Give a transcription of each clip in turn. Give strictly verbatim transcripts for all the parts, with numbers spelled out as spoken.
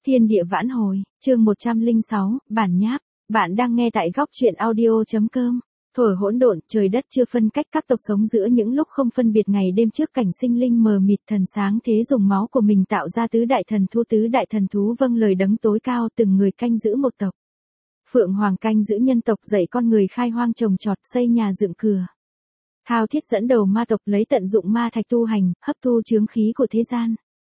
Thiên địa vãn hồi, chương một trăm lẻ sáu, bản nháp. Bạn đang nghe tại góc truyện audio chấm com. Thuở hỗn độn, trời đất chưa phân cách, các tộc sống giữa những lúc không phân biệt ngày đêm trước cảnh sinh linh mờ mịt, thần sáng thế dùng máu của mình tạo ra tứ đại thần thú, tứ đại thần thú vâng lời đấng tối cao, từng người canh giữ một tộc. Phượng Hoàng canh giữ nhân tộc, dạy con người khai hoang trồng trọt, xây nhà dựng cửa. Thao Thiết dẫn đầu ma tộc lấy tận dụng ma thạch tu hành, hấp thu chướng khí của thế gian.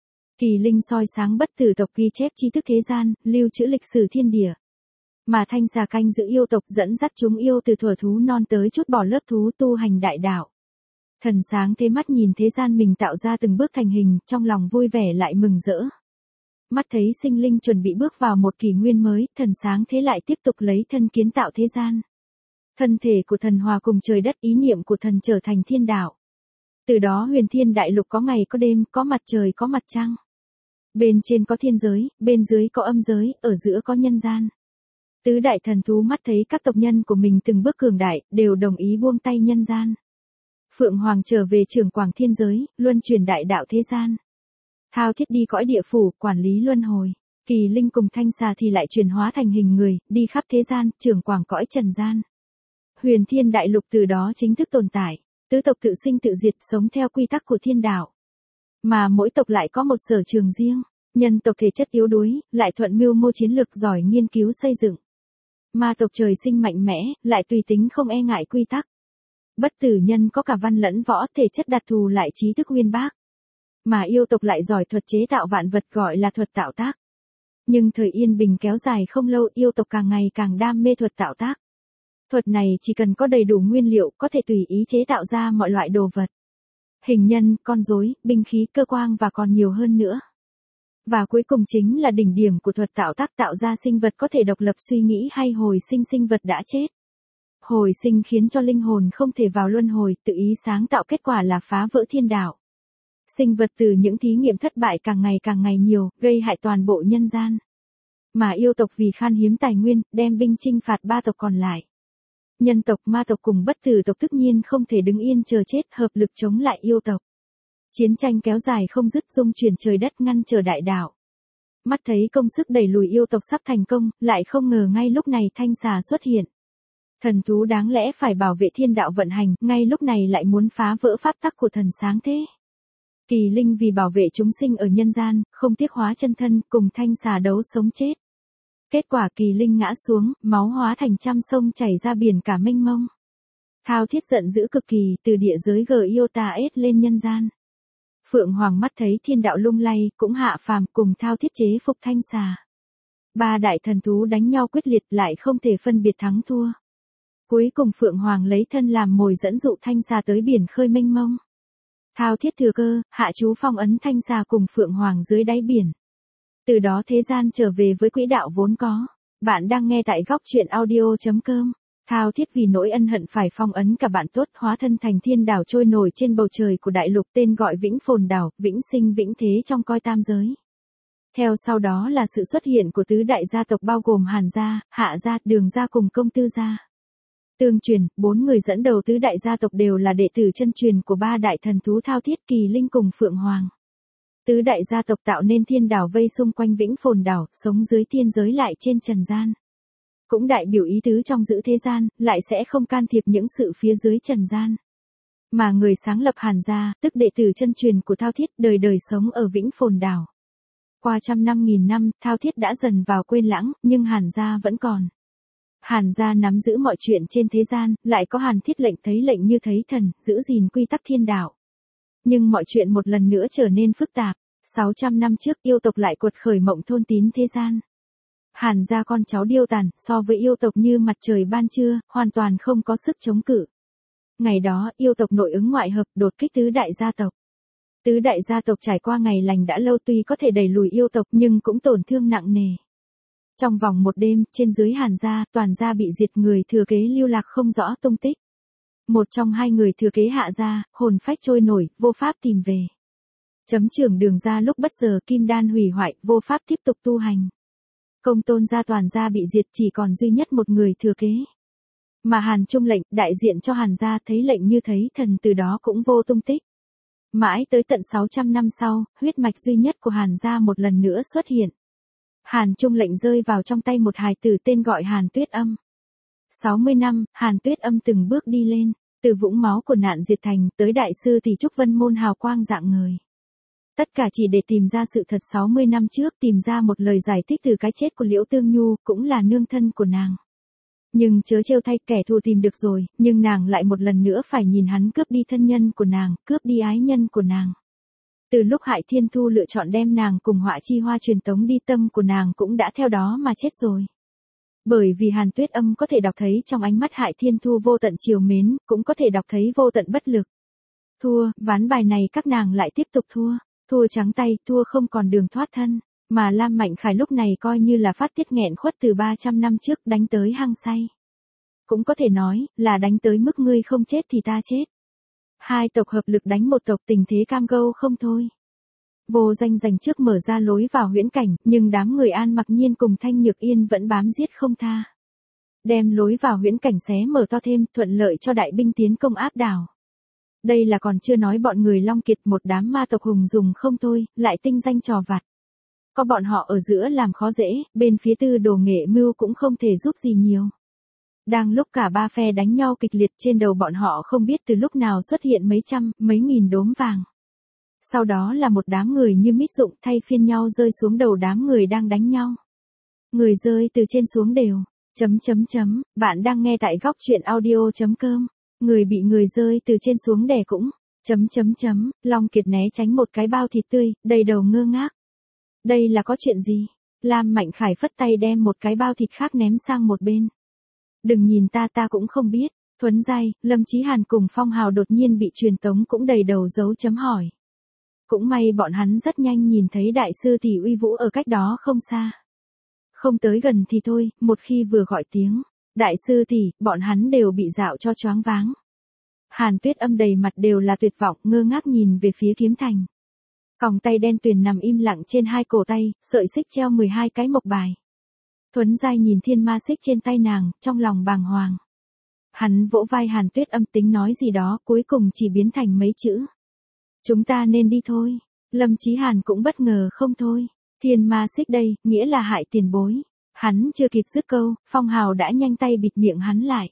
Kỳ Linh soi sáng bất tử tộc, ghi chép tri thức thế gian, lưu trữ lịch sử thiên địa. Mà Thanh Xà canh giữ yêu tộc, dẫn dắt chúng yêu từ thuở thú non tới chút bỏ lớp thú tu hành đại đạo. Thần sáng thế mắt nhìn thế gian mình tạo ra từng bước thành hình, trong lòng vui vẻ lại mừng rỡ. Mắt thấy sinh linh chuẩn bị bước vào một kỷ nguyên mới, thần sáng thế lại tiếp tục lấy thân kiến tạo thế gian. Thân thể của thần hòa cùng trời đất, ý niệm của thần trở thành thiên đạo. Từ đó huyền thiên đại lục có ngày có đêm, có mặt trời có mặt trăng. Bên trên có thiên giới, bên dưới có âm giới, ở giữa có nhân gian. Tứ đại thần thú mắt thấy các tộc nhân của mình từng bước cường đại, đều đồng ý buông tay nhân gian. Phượng Hoàng trở về trưởng quảng thiên giới, luân truyền đại đạo thế gian. Thao Thiết đi cõi địa phủ, quản lý luân hồi. Kỳ Linh cùng Thanh Xà thì lại chuyển hóa thành hình người, đi khắp thế gian, trưởng quảng cõi trần gian. Huyền thiên đại lục từ đó chính thức tồn tại. Tứ tộc tự sinh tự diệt, sống theo quy tắc của thiên đạo. Mà mỗi tộc lại có một sở trường riêng. Nhân tộc thể chất yếu đuối, lại thuận mưu mô chiến lược, giỏi nghiên cứu xây dựng. Ma tộc trời sinh mạnh mẽ, lại tùy tính không e ngại quy tắc. Bất tử nhân có cả văn lẫn võ, thể chất đặc thù lại trí thức uyên bác. Mà yêu tộc lại giỏi thuật chế tạo vạn vật, gọi là thuật tạo tác. Nhưng thời yên bình kéo dài không lâu, yêu tộc càng ngày càng đam mê thuật tạo tác. Thuật này chỉ cần có đầy đủ nguyên liệu, có thể tùy ý chế tạo ra mọi loại đồ vật. Hình nhân, con rối, binh khí, cơ quan và còn nhiều hơn nữa. Và cuối cùng chính là đỉnh điểm của thuật tạo tác, tạo ra sinh vật có thể độc lập suy nghĩ hay hồi sinh sinh vật đã chết. Hồi sinh khiến cho linh hồn không thể vào luân hồi, tự ý sáng tạo, kết quả là phá vỡ thiên đạo. Sinh vật từ những thí nghiệm thất bại càng ngày càng ngày nhiều, gây hại toàn bộ nhân gian. Mà yêu tộc vì khan hiếm tài nguyên, đem binh chinh phạt ba tộc còn lại. Nhân tộc, ma tộc cùng bất tử tộc tất nhiên không thể đứng yên chờ chết, hợp lực chống lại yêu tộc. Chiến tranh kéo dài không dứt, dung chuyển trời đất, ngăn trở đại đạo. Mắt thấy công sức đẩy lùi yêu tộc sắp thành công, lại không ngờ ngay lúc này Thanh Xà xuất hiện. Thần thú đáng lẽ phải bảo vệ thiên đạo vận hành, ngay lúc này lại muốn phá vỡ pháp tắc của thần sáng thế. Kỳ Linh vì bảo vệ chúng sinh ở nhân gian, không tiếc hóa chân thân, cùng Thanh Xà đấu sống chết. Kết quả Kỳ Linh ngã xuống, máu hóa thành trăm sông chảy ra biển cả mênh mông. Thao Thiết giận dữ cực kỳ, từ địa giới gờ yêu ta ết lên nhân gian. Phượng Hoàng mắt thấy thiên đạo lung lay, cũng hạ phàm, cùng Thao Thiết chế phục Thanh Xà. Ba đại thần thú đánh nhau quyết liệt, lại không thể phân biệt thắng thua. Cuối cùng Phượng Hoàng lấy thân làm mồi dẫn dụ Thanh Xà tới biển khơi mênh mông. Thao Thiết thừa cơ, hạ chú phong ấn Thanh Xà cùng Phượng Hoàng dưới đáy biển. Từ đó thế gian trở về với quỹ đạo vốn có. Bạn đang nghe tại góc truyện audio chấm com. Thao Thiết vì nỗi ân hận phải phong ấn cả bạn tốt, hóa thân thành thiên đảo trôi nổi trên bầu trời của đại lục, tên gọi Vĩnh Phồn Đảo, vĩnh sinh vĩnh thế trong coi tam giới. Theo sau đó là sự xuất hiện của tứ đại gia tộc bao gồm Hàn gia, Hạ gia, Đường gia cùng Công Tư gia. Tương truyền, bốn người dẫn đầu tứ đại gia tộc đều là đệ tử chân truyền của ba đại thần thú Thao Thiết, Kỳ Linh cùng Phượng Hoàng. Tứ đại gia tộc tạo nên thiên đảo vây xung quanh Vĩnh Phồn Đảo, sống dưới thiên giới lại trên trần gian. Cũng đại biểu ý tứ trong giữ thế gian, lại sẽ không can thiệp những sự phía dưới trần gian. Mà người sáng lập Hàn gia, tức đệ tử chân truyền của Thao Thiết, đời đời sống ở Vĩnh Phồn Đảo. Qua trăm năm nghìn năm, Thao Thiết đã dần vào quên lãng, nhưng Hàn gia vẫn còn. Hàn gia nắm giữ mọi chuyện trên thế gian, lại có Hàn Thiết lệnh, thấy lệnh như thấy thần, giữ gìn quy tắc thiên đạo. Nhưng mọi chuyện một lần nữa trở nên phức tạp. sáu trăm năm trước, yêu tộc lại cuột khởi mộng thôn tín thế gian. Hàn gia con cháu điêu tàn, so với yêu tộc như mặt trời ban trưa, hoàn toàn không có sức chống cự. Ngày đó, yêu tộc nội ứng ngoại hợp, đột kích tứ đại gia tộc. Tứ đại gia tộc trải qua ngày lành đã lâu, tuy có thể đẩy lùi yêu tộc nhưng cũng tổn thương nặng nề. Trong vòng một đêm, trên dưới Hàn gia, toàn gia bị diệt, người thừa kế lưu lạc không rõ tung tích. Một trong hai người thừa kế Hạ gia, hồn phách trôi nổi, vô pháp tìm về. Chấm trưởng Đường gia lúc bất giờ kim đan hủy hoại, vô pháp tiếp tục tu hành. Công Tôn gia toàn gia bị diệt, chỉ còn duy nhất một người thừa kế. Mà Hàn Trung lệnh, đại diện cho Hàn gia, thấy lệnh như thấy thần, từ đó cũng vô tung tích. Mãi tới tận sáu trăm năm sau, huyết mạch duy nhất của Hàn gia một lần nữa xuất hiện. Hàn Trung lệnh rơi vào trong tay một hài tử tên gọi Hàn Tuyết Âm. sáu mươi năm, Hàn Tuyết Âm từng bước đi lên, từ vũng máu của nạn diệt thành tới đại sư tỷ Trúc Vân Môn hào quang rạng ngời. Tất cả chỉ để tìm ra sự thật sáu mươi năm trước, tìm ra một lời giải thích từ cái chết của Liễu Tương Nhu, cũng là nương thân của nàng. Nhưng chớ trêu thay, kẻ thù tìm được rồi, nhưng nàng lại một lần nữa phải nhìn hắn cướp đi thân nhân của nàng, cướp đi ái nhân của nàng. Từ lúc Hại Thiên Thu lựa chọn đem nàng cùng Họa Chi Hoa truyền tống đi, tâm của nàng cũng đã theo đó mà chết rồi. Bởi vì Hàn Tuyết Âm có thể đọc thấy trong ánh mắt Hại Thiên Thu vô tận trìu mến, cũng có thể đọc thấy vô tận bất lực. Thua, ván bài này các nàng lại tiếp tục thua, thua trắng tay, thua không còn đường thoát thân, mà Lam Mạnh Khải lúc này coi như là phát tiết nghẹn khuất từ ba trăm năm trước, đánh tới hăng say. Cũng có thể nói, là đánh tới mức ngươi không chết thì ta chết. Hai tộc hợp lực đánh một tộc, tình thế cam go không thôi. Vô Danh giành trước mở ra lối vào huyễn cảnh, nhưng đám người An Mặc Nhiên cùng Thanh Nhược Yên vẫn bám giết không tha. Đem lối vào huyễn cảnh xé mở to thêm, thuận lợi cho đại binh tiến công áp đảo. Đây là còn chưa nói bọn người Long Kiệt, một đám ma tộc hùng dùng không thôi, lại tinh danh trò vặt. Có bọn họ ở giữa làm khó dễ, bên phía Tư Đồ Nghệ Mưu cũng không thể giúp gì nhiều. Đang lúc cả ba phe đánh nhau kịch liệt, trên đầu bọn họ không biết từ lúc nào xuất hiện mấy trăm, mấy nghìn đốm vàng. Sau đó là một đám người như mít rụng thay phiên nhau rơi xuống đầu đám người đang đánh nhau. Người rơi từ trên xuống đều. Chấm chấm chấm, bạn đang nghe tại góc truyện audio chấm com. Người bị người rơi từ trên xuống đè cũng. Chấm chấm chấm, Long Kiệt né tránh một cái bao thịt tươi, đầy đầu ngơ ngác. Đây là có chuyện gì? Lam Mạnh Khải phất tay đem một cái bao thịt khác ném sang một bên. Đừng nhìn ta, ta cũng không biết. Thuấn Giai, Lâm Chí Hàn cùng Phong Hào đột nhiên bị truyền tống cũng đầy đầu dấu chấm hỏi. Cũng may bọn hắn rất nhanh nhìn thấy đại sư tỷ uy vũ ở cách đó không xa. Không tới gần thì thôi, một khi vừa gọi tiếng đại sư tỷ, bọn hắn đều bị dạo cho choáng váng. Hàn Tuyết Âm đầy mặt đều là tuyệt vọng, ngơ ngác nhìn về phía kiếm thành. Còng tay đen tuyền nằm im lặng trên hai cổ tay, sợi xích treo mười hai cái mộc bài. Thuấn Giai nhìn thiên ma xích trên tay nàng, trong lòng bàng hoàng. Hắn vỗ vai Hàn Tuyết Âm tính nói gì đó, cuối cùng chỉ biến thành mấy chữ. Chúng ta nên đi thôi. Lâm Chí Hàn cũng bất ngờ không thôi. Thiên ma xích đây, nghĩa là Hại tiền bối. Hắn chưa kịp dứt câu, Phong Hào đã nhanh tay bịt miệng hắn lại.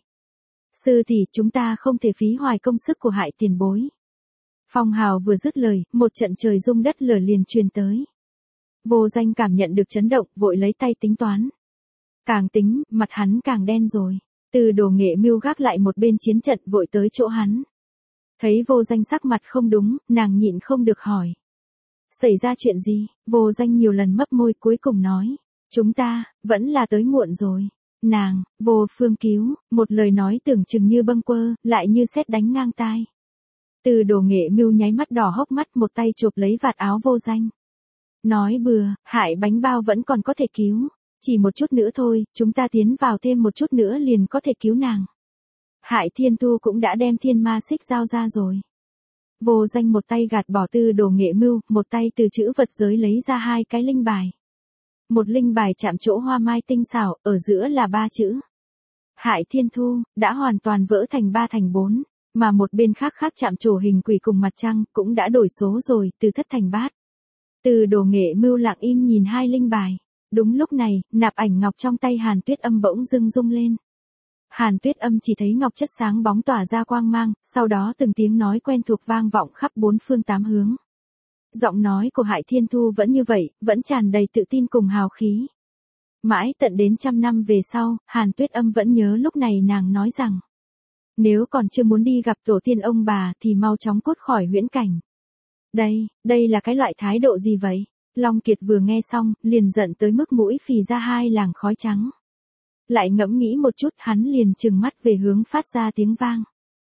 Sư tỷ, chúng ta không thể phí hoài công sức của Hại tiền bối. Phong Hào vừa dứt lời, một trận trời rung đất lở liền truyền tới. Vô Danh cảm nhận được chấn động, vội lấy tay tính toán. Càng tính, mặt hắn càng đen rồi. Từ Đồ Nghệ Mưu gác lại một bên chiến trận, vội tới chỗ hắn. Thấy Vô Danh sắc mặt không đúng, nàng nhịn không được hỏi. Xảy ra chuyện gì? Vô Danh nhiều lần mấp môi, cuối cùng nói. Chúng ta, vẫn là tới muộn rồi. Nàng, Vô Phương Cứu, một lời nói tưởng chừng như bâng quơ, lại như sét đánh ngang tai. Từ Đồ Nghệ Mưu nháy mắt đỏ hốc mắt, một tay chộp lấy vạt áo Vô Danh. Nói bừa, Hại bánh bao vẫn còn có thể cứu. Chỉ một chút nữa thôi, chúng ta tiến vào thêm một chút nữa liền có thể cứu nàng. Hại Thiên Thu cũng đã đem thiên ma xích giao ra rồi. Vô Danh một tay gạt bỏ Tư Đồ Nghệ Mưu, một tay từ chữ vật giới lấy ra hai cái linh bài. Một linh bài chạm chỗ hoa mai tinh xảo, ở giữa là ba chữ. Hại Thiên Thu, đã hoàn toàn vỡ thành ba thành bốn, mà một bên khác khác chạm trổ hình quỷ cùng mặt trăng, cũng đã đổi số rồi, từ thất thành bát. Tư Đồ Nghệ Mưu lặng im nhìn hai linh bài. Đúng lúc này, nạp ảnh ngọc trong tay Hàn Tuyết Âm bỗng dưng rung lên. Hàn Tuyết Âm chỉ thấy ngọc chất sáng bóng tỏa ra quang mang, sau đó từng tiếng nói quen thuộc vang vọng khắp bốn phương tám hướng. Giọng nói của Hại Thiên Thu vẫn như vậy, vẫn tràn đầy tự tin cùng hào khí. Mãi tận đến trăm năm về sau, Hàn Tuyết Âm vẫn nhớ lúc này nàng nói rằng. Nếu còn chưa muốn đi gặp tổ tiên ông bà thì mau chóng cút khỏi huyễn cảnh. Đây, đây là cái loại thái độ gì vậy? Long Kiệt vừa nghe xong, liền giận tới mức mũi phì ra hai làng khói trắng. Lại ngẫm nghĩ một chút, hắn liền trừng mắt về hướng phát ra tiếng vang.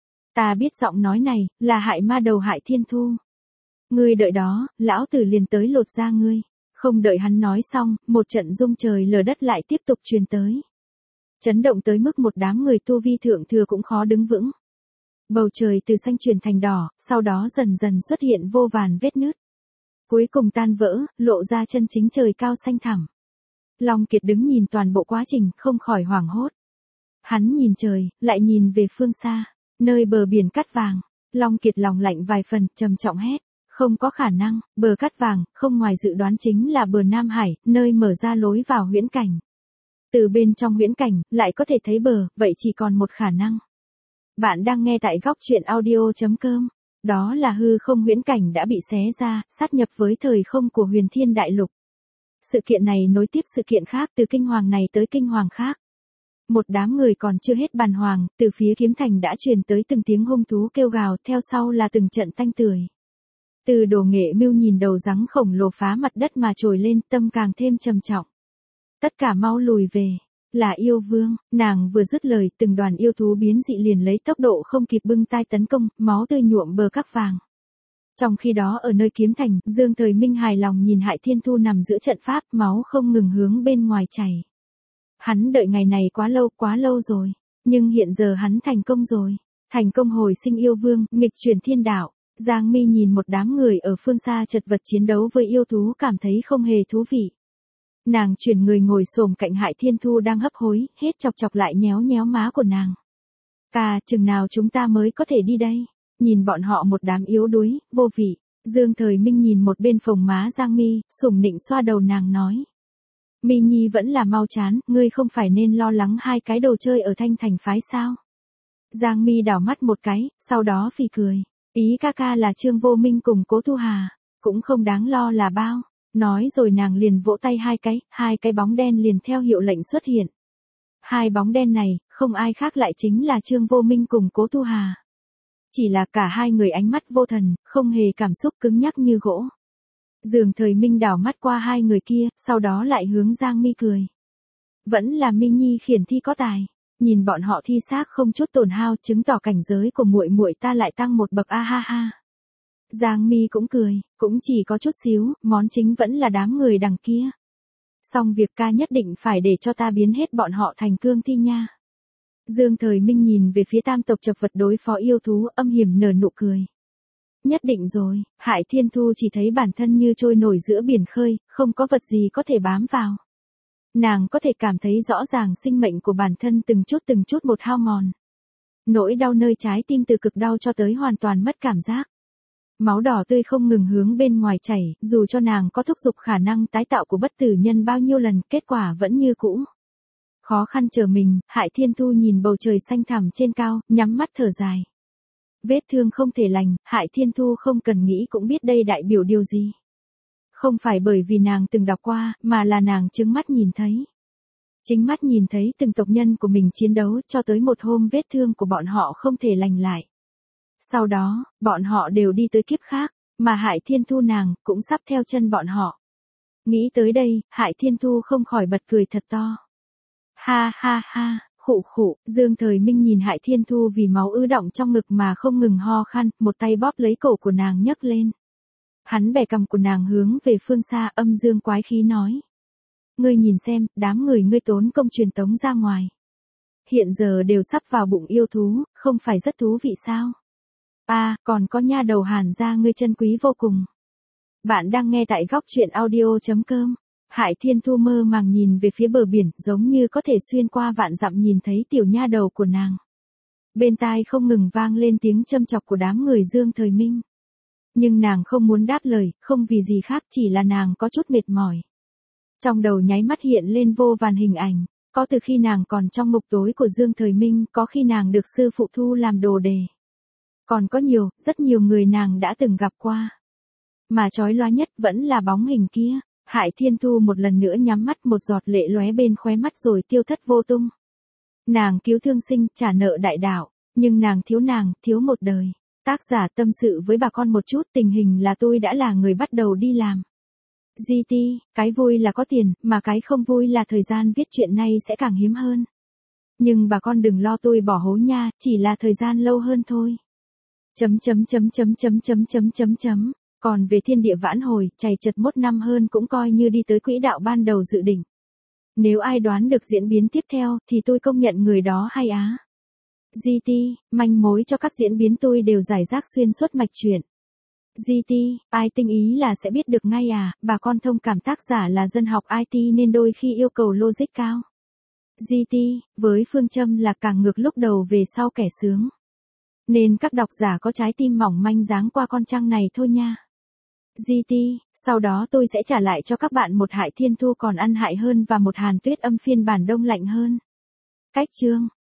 Ta biết giọng nói này, là Hại ma đầu Hại Thiên Thu. Ngươi đợi đó, lão tử liền tới lột da ngươi. Không đợi hắn nói xong, một trận rung trời lở đất lại tiếp tục truyền tới. Chấn động tới mức một đám người tu vi thượng thừa cũng khó đứng vững. Bầu trời từ xanh chuyển thành đỏ, sau đó dần dần xuất hiện vô vàn vết nứt. Cuối cùng tan vỡ, lộ ra chân chính trời cao xanh thẳm. Long Kiệt đứng nhìn toàn bộ quá trình, không khỏi hoảng hốt. Hắn nhìn trời, lại nhìn về phương xa, nơi bờ biển cát vàng. Long Kiệt lòng lạnh vài phần, trầm trọng hét. Không có khả năng, bờ cát vàng, không ngoài dự đoán chính là bờ Nam Hải, nơi mở ra lối vào huyễn cảnh. Từ bên trong huyễn cảnh, lại có thể thấy bờ, vậy chỉ còn một khả năng. Bạn đang nghe tại góc truyện audio.com. Đó là hư không huyễn cảnh đã bị xé ra, sát nhập với thời không của huyền thiên đại lục. Sự kiện này nối tiếp sự kiện khác, từ kinh hoàng này tới kinh hoàng khác. Một đám người còn chưa hết bàng hoàng, từ phía kiếm thành đã truyền tới từng tiếng hung thú kêu gào, theo sau là từng trận tanh tưởi. Từ Đồ Nghệ Mưu nhìn đầu rắn khổng lồ phá mặt đất mà trồi lên, tâm càng thêm trầm trọng. Tất cả mau lùi về, là yêu vương, nàng vừa dứt lời, từng đoàn yêu thú biến dị liền lấy tốc độ không kịp bưng tai tấn công, máu tươi nhuộm bờ cát vàng. Trong khi đó ở nơi kiếm thành, Dương Thời Minh hài lòng nhìn Hải Thiên Thu nằm giữa trận pháp, máu không ngừng hướng bên ngoài chảy. Hắn đợi ngày này quá lâu, quá lâu rồi, nhưng hiện giờ hắn thành công rồi, thành công hồi sinh yêu vương, nghịch chuyển thiên đạo. Giang Mi nhìn một đám người ở phương xa chật vật chiến đấu với yêu thú, cảm thấy không hề thú vị. Nàng chuyển người ngồi xổm cạnh Hải Thiên Thu đang hấp hối, hết chọc chọc lại nhéo nhéo má của nàng. Ca, chừng nào chúng ta mới có thể đi đây? Nhìn bọn họ một đám yếu đuối, vô vị. Dương Thời Minh nhìn một bên phồng má Giang Mi, sủng nịnh xoa đầu nàng nói. Mi Nhi vẫn là mau chán, ngươi không phải nên lo lắng hai cái đồ chơi ở Thanh Thành phái sao? Giang Mi đảo mắt một cái, sau đó phì cười. Ý ca ca là Trương Vô Minh cùng Cố Thu Hà, cũng không đáng lo là bao. Nói rồi nàng liền vỗ tay hai cái, hai cái bóng đen liền theo hiệu lệnh xuất hiện. Hai bóng đen này, không ai khác lại chính là Trương Vô Minh cùng Cố Thu Hà. Chỉ là cả hai người ánh mắt vô thần, không hề cảm xúc, cứng nhắc như gỗ. Dương Thời Minh đảo mắt qua hai người kia, sau đó lại hướng Giang Mi cười. Vẫn là Mi Nhi khiển thi có tài. Nhìn bọn họ thi xác không chút tổn hao, chứng tỏ cảnh giới của muội muội ta lại tăng một bậc, a ha ha. Giang Mi cũng cười, cũng chỉ có chút xíu, món chính vẫn là đám người đằng kia. Xong việc ca nhất định phải để cho ta biến hết bọn họ thành cương thi nha. Dương Thời Minh nhìn về phía tam tộc chập vật đối phó yêu thú, âm hiểm nở nụ cười. Nhất định rồi, Hải Thiên Thu chỉ thấy bản thân như trôi nổi giữa biển khơi, không có vật gì có thể bám vào. Nàng có thể cảm thấy rõ ràng sinh mệnh của bản thân từng chút từng chút một hao mòn. Nỗi đau nơi trái tim từ cực đau cho tới hoàn toàn mất cảm giác. Máu đỏ tươi không ngừng hướng bên ngoài chảy, dù cho nàng có thúc giục khả năng tái tạo của bất tử nhân bao nhiêu lần, kết quả vẫn như cũ. Khó khăn trở mình, Hải Thiên Thu nhìn bầu trời xanh thẳm trên cao, nhắm mắt thở dài. Vết thương không thể lành, Hải Thiên Thu không cần nghĩ cũng biết đây đại biểu điều gì. Không phải bởi vì nàng từng đọc qua, mà là nàng chứng mắt nhìn thấy. Chính mắt nhìn thấy từng tộc nhân của mình chiến đấu, cho tới một hôm vết thương của bọn họ không thể lành lại. Sau đó, bọn họ đều đi tới kiếp khác, mà Hải Thiên Thu nàng cũng sắp theo chân bọn họ. Nghĩ tới đây, Hải Thiên Thu không khỏi bật cười thật to. Ha ha ha, khụ khụ, Dương Thời Minh nhìn Hải Thiên Thu vì máu ứ đọng trong ngực mà không ngừng ho khan, một tay bóp lấy cổ của nàng nhấc lên. Hắn bẻ cằm của nàng hướng về phương xa, âm dương quái khí nói. Ngươi nhìn xem, đám người ngươi tốn công truyền tống ra ngoài. Hiện giờ đều sắp vào bụng yêu thú, không phải rất thú vị sao? À, còn có nha đầu Hàn gia ngươi chân quý vô cùng. Bạn đang nghe tại góc truyện audio.com. Hải Thiên Thu mơ màng nhìn về phía bờ biển, giống như có thể xuyên qua vạn dặm nhìn thấy tiểu nha đầu của nàng. Bên tai không ngừng vang lên tiếng châm chọc của đám người Dương Thời Minh. Nhưng nàng không muốn đáp lời, không vì gì khác, chỉ là nàng có chút mệt mỏi. Trong đầu nháy mắt hiện lên vô vàn hình ảnh, có từ khi nàng còn trong ngục tối của Dương Thời Minh, có khi nàng được sư phụ thu làm đồ đề. Còn có nhiều, rất nhiều người nàng đã từng gặp qua. Mà chói lóa nhất vẫn là bóng hình kia. Hải Thiên Thu một lần nữa nhắm mắt, một giọt lệ lóe bên khóe mắt rồi tiêu thất vô tung. Nàng cứu thương sinh, trả nợ đại đạo, nhưng nàng thiếu nàng, thiếu một đời. Tác giả tâm sự với bà con một chút, tình hình là tôi đã là người bắt đầu đi làm giê tê, cái vui là có tiền, mà cái không vui là thời gian viết chuyện này sẽ càng hiếm hơn. Nhưng bà con đừng lo tôi bỏ hố nha, chỉ là thời gian lâu hơn thôi. Chấm chấm chấm chấm chấm chấm chấm chấm chấm. Còn về thiên địa vãn hồi, chày chật mốt năm hơn cũng coi như đi tới quỹ đạo ban đầu dự định. Nếu ai đoán được diễn biến tiếp theo, thì tôi công nhận người đó hay á. giê tê, manh mối cho các diễn biến tôi đều giải rác xuyên suốt mạch truyện. giê tê, ai tinh ý là sẽ biết được ngay à, bà con thông cảm tác giả là dân học i tê nên đôi khi yêu cầu logic cao. giê tê, với phương châm là càng ngược lúc đầu về sau kẻ sướng. Nên các độc giả có trái tim mỏng manh dáng qua con trang này thôi nha. giê tê, sau đó tôi sẽ trả lại cho các bạn một Hải Thiên Thu còn ăn hại hơn và một Hàn Tuyết Âm phiên bản đông lạnh hơn. Cách chương